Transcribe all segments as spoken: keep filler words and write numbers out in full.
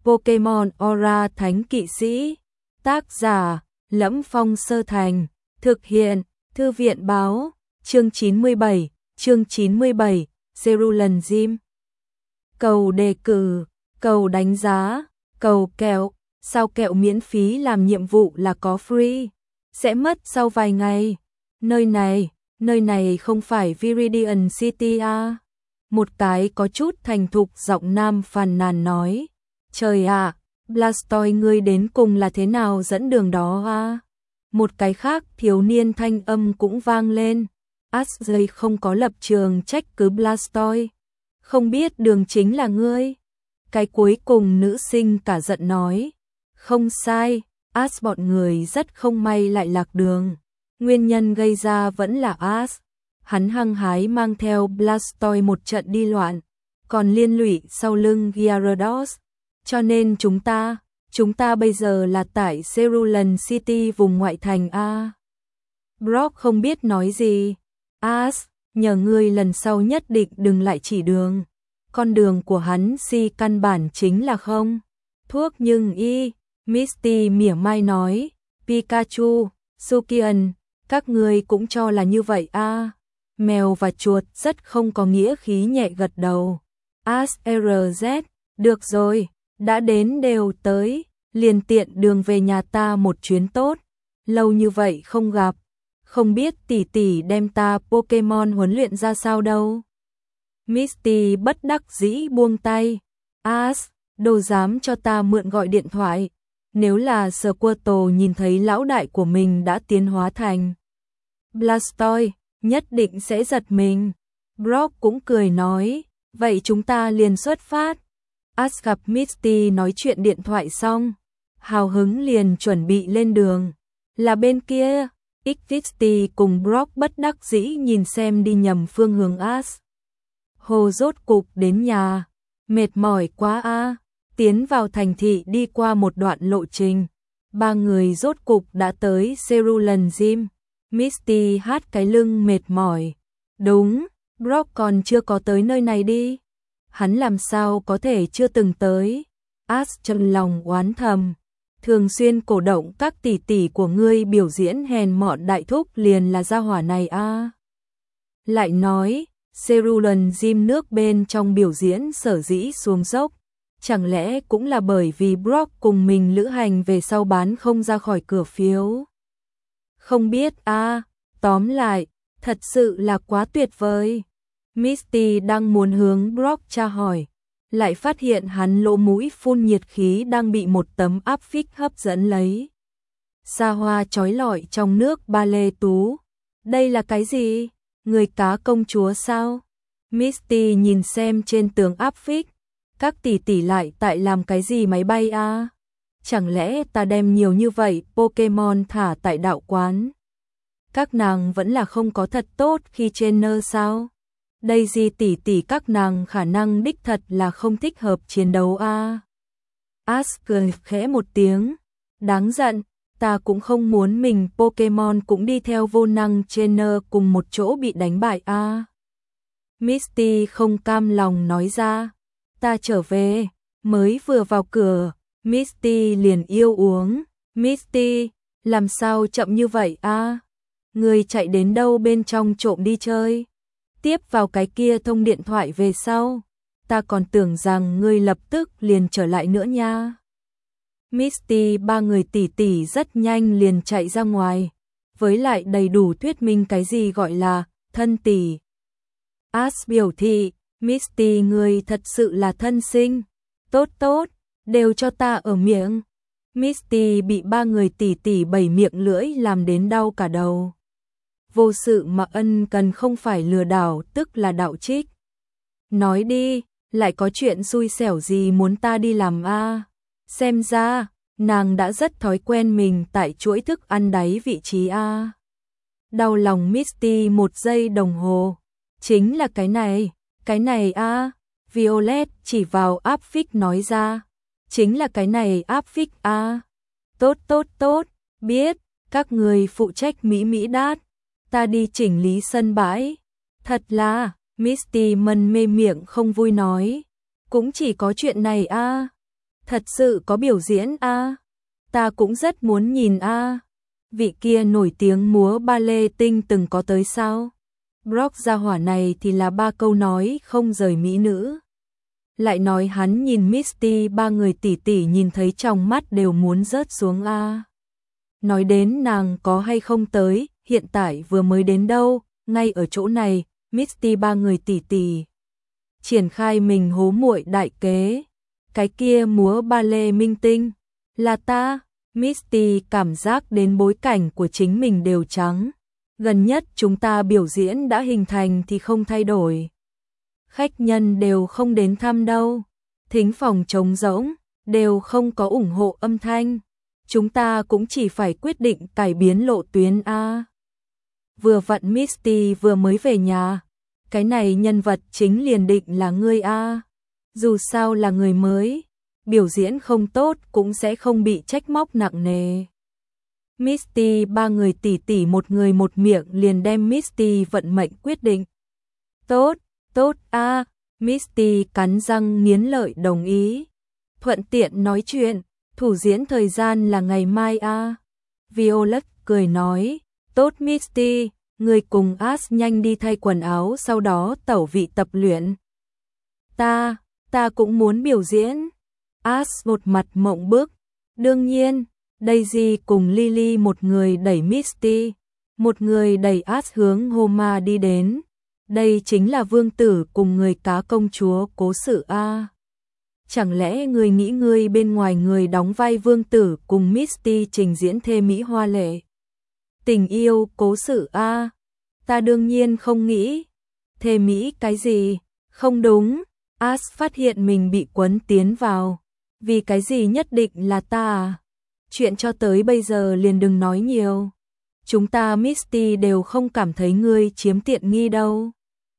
Pokemon Aura Thánh Kỵ Sĩ. Tác giả: Lẫm Phong Sơ Thành. Thực hiện: Thư viện báo. Chương chín mươi bảy, chương chín mươi bảy, Cerulean Gym. Cầu đề cử, cầu đánh giá, cầu kẹo. Sao kẹo miễn phí làm nhiệm vụ là có free? Sẽ mất sau vài ngày. Nơi này, nơi này không phải Viridian City à? Một cái có chút thành thục giọng nam phàn nàn nói. Trời ạ, à, Blastoise ngươi đến cùng là thế nào dẫn đường đó à? Một cái khác thiếu niên thanh âm cũng vang lên. Ashley không có lập trường trách cứ Blastoise. Không biết đường chính là ngươi. Cái cuối cùng nữ sinh cả giận nói. Không sai, Ash bọn người rất không may lại lạc đường. Nguyên nhân gây ra vẫn là Ash. Hắn hăng hái mang theo Blastoise một trận đi loạn, còn liên lụy sau lưng Gyarados. Cho nên chúng ta, chúng ta bây giờ là tại Cerulean City vùng ngoại thành A. Brock không biết nói gì. Ash, nhờ ngươi lần sau nhất định đừng lại chỉ đường. Con đường của hắn si căn bản chính là không. Thuốc nhưng y. Misty mỉa mai nói. Pikachu, Sukian, các ngươi cũng cho là như vậy à. Mèo và chuột rất không có nghĩa khí nhẹ gật đầu. Ash rờ dét, được rồi, đã đến đều tới, liền tiện đường về nhà ta một chuyến tốt. Lâu như vậy không gặp, không biết tỷ tỷ đem ta Pokemon huấn luyện ra sao đâu. Misty bất đắc dĩ buông tay. Ash, đồ dám cho ta mượn gọi điện thoại. Nếu là Squirtle nhìn thấy lão đại của mình đã tiến hóa thành Blastoise, nhất định sẽ giật mình. Brock cũng cười nói, vậy chúng ta liền xuất phát. Ash gặp Misty nói chuyện điện thoại xong, hào hứng liền chuẩn bị lên đường. Là bên kia, Xvisty cùng Brock bất đắc dĩ nhìn xem đi nhầm phương hướng Ash. Hồ rốt cục đến nhà, mệt mỏi quá a. Tiến vào thành thị đi qua một đoạn lộ trình, ba người rốt cục đã tới Cerulean Gym. Misty hát cái lưng mệt mỏi. Đúng, Brock còn chưa có tới nơi này đi. Hắn làm sao có thể chưa từng tới. Ash trong lòng oán thầm. Thường xuyên cổ động các tỷ tỷ của ngươi biểu diễn hèn mọn đại thúc liền là gia hỏa này a. À. Lại nói, Cerulean Gym nước bên trong biểu diễn sở dĩ xuống dốc. Chẳng lẽ cũng là bởi vì Brock cùng mình lữ hành về sau bán không ra khỏi cửa phiếu? Không biết a, à, tóm lại, thật sự là quá tuyệt vời. Misty đang muốn hướng Brock tra hỏi, lại phát hiện hắn lỗ mũi phun nhiệt khí đang bị một tấm áp phích hấp dẫn lấy. Xa hoa chói lọi trong nước ba lê tú. Đây là cái gì? Người cá công chúa sao? Misty nhìn xem trên tường áp phích. Các tỷ tỷ lại tại làm cái gì máy bay a? À? Chẳng lẽ ta đem nhiều như vậy Pokemon thả tại đạo quán? Các nàng vẫn là không có thật tốt khi trainer sao? Đây gì tỷ tỷ các nàng khả năng đích thật là không thích hợp chiến đấu a. À? Ash cười khẽ một tiếng, đáng giận, ta cũng không muốn mình Pokemon cũng đi theo vô năng trainer cùng một chỗ bị đánh bại a. À? Misty không cam lòng nói ra. Ta trở về, mới vừa vào cửa, Misty liền yêu uống. Misty, làm sao chậm như vậy a? À? Người chạy đến đâu bên trong trộm đi chơi? Tiếp vào cái kia thông điện thoại về sau. Ta còn tưởng rằng ngươi lập tức liền trở lại nữa nha. Misty ba người tỷ tỷ rất nhanh liền chạy ra ngoài. Với lại đầy đủ thuyết minh cái gì gọi là thân tỷ. Ash biểu thị. Misty người thật sự là thân sinh. Tốt tốt, đều cho ta ở miệng. Misty bị ba người tỉ tỉ bảy miệng lưỡi làm đến đau cả đầu. Vô sự mà ân cần không phải lừa đảo tức là đạo trích. Nói đi, lại có chuyện xui xẻo gì muốn ta đi làm a? À? Xem ra, nàng đã rất thói quen mình tại chuỗi thức ăn đáy vị trí a. À? Đau lòng Misty một giây đồng hồ. Chính là cái này. Cái này a, à, Violet chỉ vào áp phích nói ra. Chính là cái này áp phích a. À. Tốt tốt tốt, biết, các người phụ trách Mỹ Mỹ đát. Ta đi chỉnh lý sân bãi. Thật là, Misty mân mê miệng không vui nói. Cũng chỉ có chuyện này a. À. Thật sự có biểu diễn a? À? Ta cũng rất muốn nhìn a. À? Vị kia nổi tiếng múa ballet tinh từng có tới sao? Brock gia hỏa này thì là ba câu nói không rời mỹ nữ. Lại nói hắn nhìn Misty ba người tỷ tỷ nhìn thấy trong mắt đều muốn rớt xuống a. À? Nói đến nàng có hay không tới, hiện tại vừa mới đến đâu, ngay ở chỗ này, Misty ba người tỷ tỷ triển khai mình hố muội đại kế. Cái kia múa ballet minh tinh là ta. Misty cảm giác đến bối cảnh của chính mình đều trắng. Gần nhất chúng ta biểu diễn đã hình thành thì không thay đổi. Khách nhân đều không đến thăm đâu. Thính phòng trống rỗng, đều không có ủng hộ âm thanh. Chúng ta cũng chỉ phải quyết định cải biến lộ tuyến a. Vừa vặn Misty vừa mới về nhà. Cái này nhân vật chính liền định là ngươi a. Dù sao là người mới, biểu diễn không tốt cũng sẽ không bị trách móc nặng nề. Misty ba người tỷ tỷ một người một miệng liền đem Misty vận mệnh quyết định. Tốt, tốt a. À, Misty cắn răng nghiến lợi đồng ý. Thuận tiện nói chuyện, thủ diễn thời gian là ngày mai a. À. Violet cười nói, tốt Misty, người cùng Ash nhanh đi thay quần áo sau đó tẩu vị tập luyện. Ta, ta cũng muốn biểu diễn. Ash một mặt mộng bức. Đương nhiên, Daisy cùng Lily một người đẩy Misty, một người đẩy Ash hướng Homa đi đến. Đây chính là vương tử cùng người cá công chúa cố sự a. Chẳng lẽ người nghĩ người bên ngoài người đóng vai vương tử cùng Misty trình diễn thê mỹ hoa lệ? Tình yêu cố sự a. Ta đương nhiên không nghĩ. Thê mỹ cái gì? Không đúng. Ash phát hiện mình bị quấn tiến vào. Vì cái gì nhất định là ta à? Chuyện cho tới bây giờ liền đừng nói nhiều. Chúng ta Misty đều không cảm thấy ngươi chiếm tiện nghi đâu.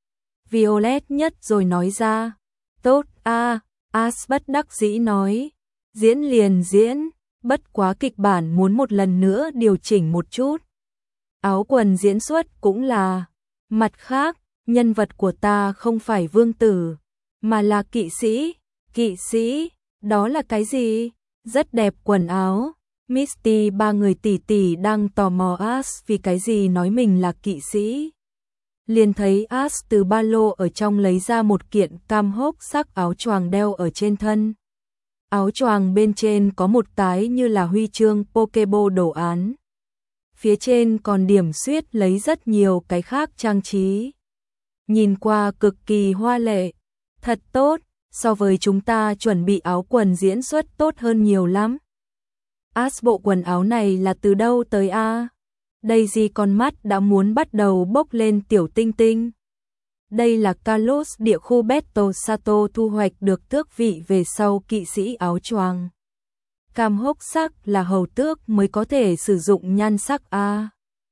Violet nhất rồi nói ra. Tốt a. À, Ash bất đắc dĩ nói. Diễn liền diễn, bất quá kịch bản muốn một lần nữa điều chỉnh một chút. Áo quần diễn xuất cũng là. Mặt khác, nhân vật của ta không phải vương tử, mà là kỵ sĩ. Kỵ sĩ, đó là cái gì? Rất đẹp quần áo. Misty ba người tỷ tỷ đang tò mò Ash vì cái gì nói mình là kỵ sĩ. Liền thấy Ash từ ba lô ở trong lấy ra một kiện cam hốc sắc áo choàng đeo ở trên thân. Áo choàng bên trên có một tái như là huy chương Pokéball đồ án. Phía trên còn điểm xuyết lấy rất nhiều cái khác trang trí. Nhìn qua cực kỳ hoa lệ. Thật tốt, so với chúng ta chuẩn bị áo quần diễn xuất tốt hơn nhiều lắm. Ash bộ quần áo này là từ đâu tới a? À? Daisy con mắt đã muốn bắt đầu bốc lên tiểu tinh tinh. Đây là Kalos địa khu Beto Sato thu hoạch được tước vị về sau kỵ sĩ áo choàng. Cam hốc sắc là hầu tước mới có thể sử dụng nhan sắc a. À?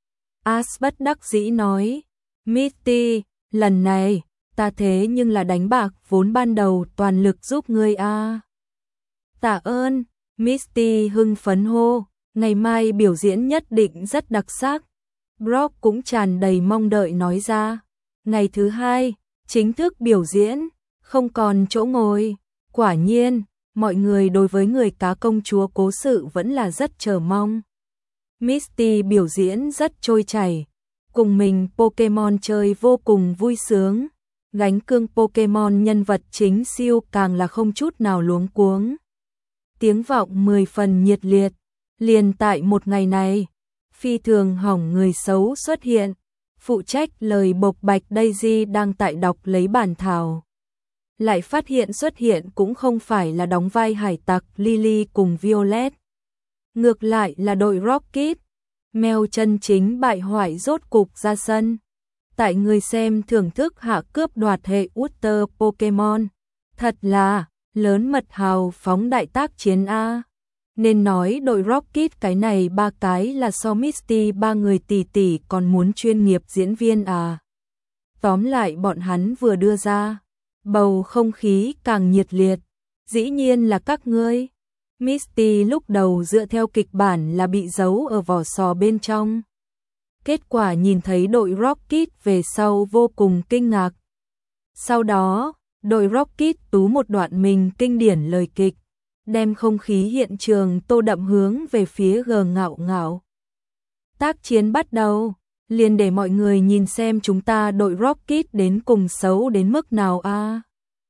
Ash bất đắc dĩ nói, Misty, lần này, ta thế nhưng là đánh bạc vốn ban đầu toàn lực giúp ngươi a. À? Tạ ơn, Misty hưng phấn hô, ngày mai biểu diễn nhất định rất đặc sắc. Brock cũng tràn đầy mong đợi nói ra. Ngày thứ hai, chính thức biểu diễn, không còn chỗ ngồi. Quả nhiên, mọi người đối với người cá công chúa cố sự vẫn là rất chờ mong. Misty biểu diễn rất trôi chảy, cùng mình Pokemon chơi vô cùng vui sướng. Gánh cương Pokemon nhân vật chính siêu càng là không chút nào luống cuống. Tiếng vọng mười phần nhiệt liệt. Liền tại một ngày này, phi thường hỏng người xấu xuất hiện. Phụ trách lời bộc bạch Daisy đang tại đọc lấy bản thảo. Lại phát hiện xuất hiện cũng không phải là đóng vai hải tặc Lily cùng Violet. Ngược lại là đội Rocket. Mèo chân chính bại hoại rốt cục ra sân. Tại người xem thưởng thức hạ cướp đoạt hệ Ultra Pokemon. Thật là lớn mật hào phóng đại tác chiến A. Nên nói đội Rocket cái này ba cái là so Misty ba người tỷ tỷ còn muốn chuyên nghiệp diễn viên à. Tóm lại bọn hắn vừa đưa ra, bầu không khí càng nhiệt liệt. Dĩ nhiên là các ngươi. Misty lúc đầu dựa theo kịch bản là bị giấu ở vỏ sò bên trong. Kết quả nhìn thấy đội Rocket về sau vô cùng kinh ngạc. Sau đó, đội Rocket tú một đoạn mình kinh điển lời kịch. đem không khí hiện trường tô đậm hướng về phía G ngạo ngạo. Tác chiến bắt đầu, liền để mọi người nhìn xem chúng ta đội Rocket đến cùng xấu đến mức nào a. À.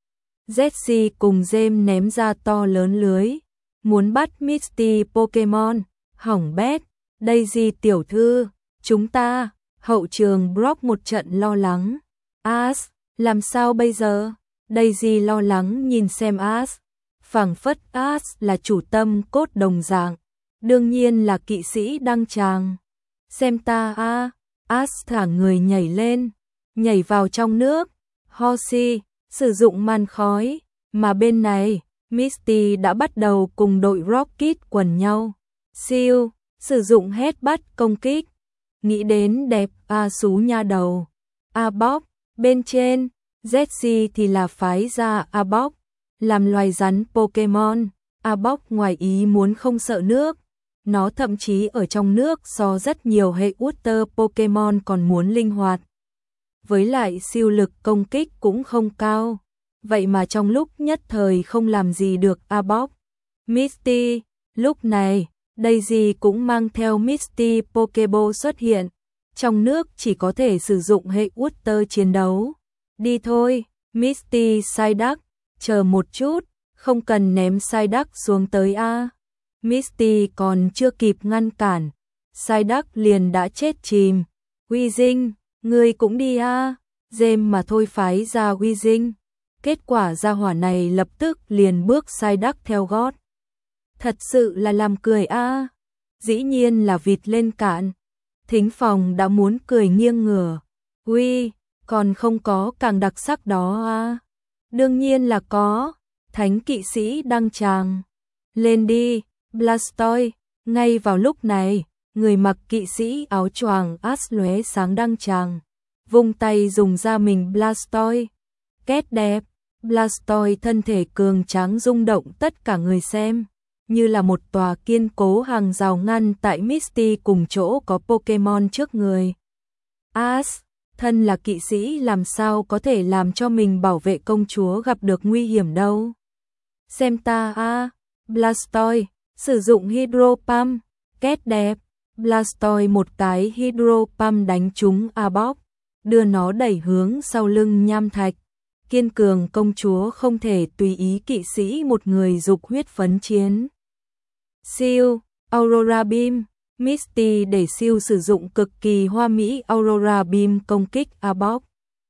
Jessie cùng James ném ra to lớn lưới, muốn bắt Misty Pokemon, hỏng bét, Daisy tiểu thư, chúng ta, hậu trường Brock một trận lo lắng. Ash, làm sao bây giờ? Daisy lo lắng nhìn xem Ash, phảng phất Ash là chủ tâm cốt đồng dạng, đương nhiên là kỵ sĩ đăng tràng. Xem ta a, Ash thả người nhảy lên, nhảy vào trong nước. Horsey sử dụng màn khói, mà bên này, Misty đã bắt đầu cùng đội Rocket quần nhau. Siêu, sử dụng hết bắt công kích. Nghĩ đến đẹp a xú nha đầu. A Bóc, bên trên, Jessie thì là phái ra A Bóc, làm loài rắn Pokemon. A Bóc ngoài ý muốn không sợ nước. Nó thậm chí ở trong nước so rất nhiều hệ Water Pokemon còn muốn linh hoạt. Với lại siêu lực công kích cũng không cao. Vậy mà trong lúc nhất thời không làm gì được A Bóc. Misty, lúc này, Daisy cũng mang theo Misty Pokeball xuất hiện. Trong nước chỉ có thể sử dụng hệ Water chiến đấu. Đi thôi, Misty Psyduck, chờ một chút, không cần ném Psyduck xuống tới a. Misty còn chưa kịp ngăn cản, Psyduck liền đã chết chìm. Weezing, ngươi cũng đi a. James mà thôi phái ra Weezing. Kết quả gia hỏa này lập tức liền bước Psyduck theo gót. Thật sự là làm cười a. Dĩ nhiên là vịt lên cạn. Thính phòng đã muốn cười nghiêng ngửa. Uy, còn không có càng đặc sắc đó a. Đương nhiên là có. Thánh kỵ sĩ đăng tràng. Lên đi, Blastoise. Ngay vào lúc này, người mặc kỵ sĩ áo choàng Ash lóe sáng đăng tràng. Vung tay dùng ra mình Blastoise. Kết đẹp, Blastoise thân thể cường tráng rung động tất cả người xem. Như là một tòa kiên cố hàng rào ngăn tại Misty cùng chỗ có Pokemon trước người. Ash, thân là kỵ sĩ làm sao có thể làm cho mình bảo vệ công chúa gặp được nguy hiểm đâu. Xem ta a, Blastoise, sử dụng Hydro Pump, kết đẹp, Blastoise một cái Hydro Pump đánh trúng A Bóc, đưa nó đẩy hướng sau lưng nham thạch. Kiên cường công chúa không thể tùy ý kỵ sĩ một người dục huyết phấn chiến. Siêu, Aurora Beam, Misty để siêu sử dụng cực kỳ hoa mỹ Aurora Beam công kích A Bóc.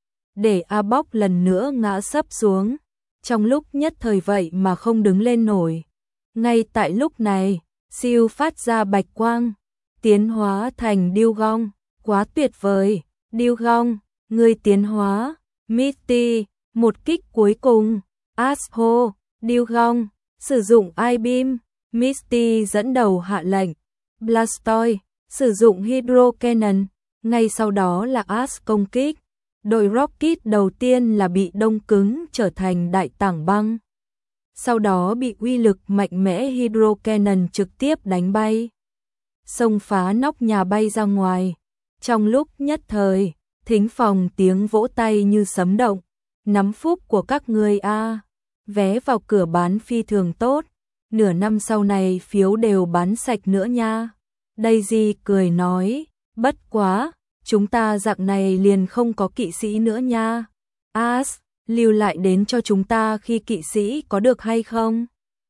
Để A Bóc lần nữa ngã sấp xuống, trong lúc nhất thời vậy mà không đứng lên nổi. Ngay tại lúc này, siêu phát ra bạch quang, tiến hóa thành Dewgong, quá tuyệt vời, Dewgong, ngươi tiến hóa, Misty, một kích cuối cùng, Asshole, Dewgong, sử dụng I-Beam, Misty dẫn đầu hạ lệnh, Blastoise, sử dụng Hydro Cannon, ngay sau đó là Ash công kích. Đội Rocket đầu tiên là bị đông cứng trở thành đại tảng băng. Sau đó bị uy lực mạnh mẽ Hydro Cannon trực tiếp đánh bay. Xông phá nóc nhà bay ra ngoài. Trong lúc nhất thời, thính phòng tiếng vỗ tay như sấm động. Nắm phúc của các ngươi a. Vé vào cửa bán phi thường tốt. Nửa năm sau này phiếu đều bán sạch nữa nha. Daisy cười nói, bất quá, chúng ta dạng này liền không có kỵ sĩ nữa nha. Ash, lưu lại đến cho chúng ta khi kỵ sĩ có được hay không?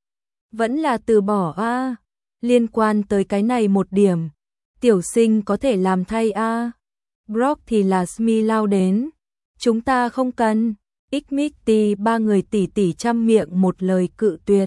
Vẫn là từ bỏ a. À. Liên quan tới cái này một điểm, tiểu sinh có thể làm thay a. À. Brock thì là Smee lao đến. Chúng ta không cần. Xmitty ba người tỉ tỉ trăm miệng một lời cự tuyệt.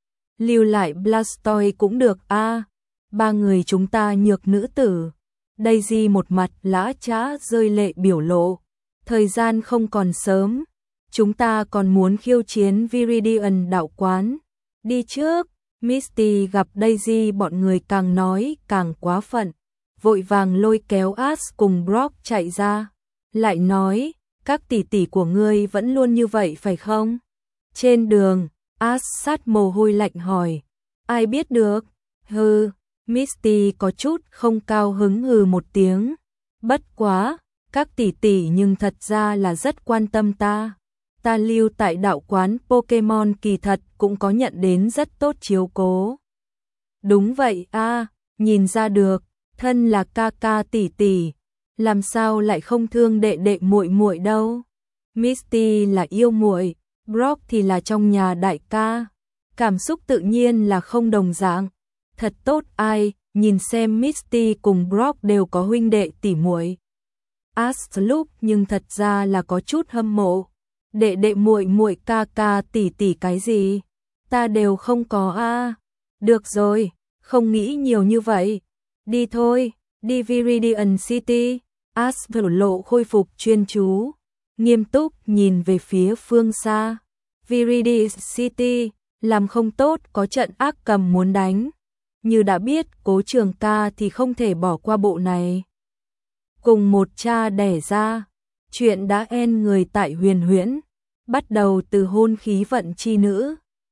Lưu lại Blastoise cũng được a. À. Ba người chúng ta nhược nữ tử. Daisy một mặt lã chã rơi lệ biểu lộ. Thời gian không còn sớm. Chúng ta còn muốn khiêu chiến Viridian đạo quán. Đi trước. Misty gặp Daisy bọn người càng nói càng quá phận. Vội vàng lôi kéo Ash cùng Brock chạy ra. Lại nói, các tỷ tỷ của ngươi vẫn luôn như vậy phải không? Trên đường, Ash sát mồ hôi lạnh hỏi. Ai biết được? Hừ. Misty có chút không cao hứng hừ một tiếng. Bất quá, các tỷ tỷ nhưng thật ra là rất quan tâm ta. ta lưu tại đạo quán Pokemon kỳ thật cũng có nhận đến rất tốt chiếu cố. Đúng vậy a, nhìn ra được, thân là ca ca tỷ tỷ, làm sao lại không thương đệ đệ muội muội đâu. Misty là yêu muội, Brock thì là trong nhà đại ca. Cảm xúc tự nhiên là không đồng dạng. Thật tốt ai, nhìn xem Misty cùng Brock đều có huynh đệ tỷ muội. Asloop nhưng thật ra là có chút hâm mộ. Đệ đệ muội muội ca ca tỷ tỷ cái gì? Ta đều không có a. Được rồi, không nghĩ nhiều như vậy. Đi thôi, đi Viridian City. Ash biểu lộ khôi phục chuyên chú, nghiêm túc nhìn về phía phương xa. Viridian City, làm không tốt có trận ác cầm muốn đánh. Như đã biết Cố Trường Ca thì không thể bỏ qua bộ này. Cùng một cha đẻ ra, chuyện đã en người tại Huyền Huyễn, bắt đầu từ hôn khí vận chi nữ.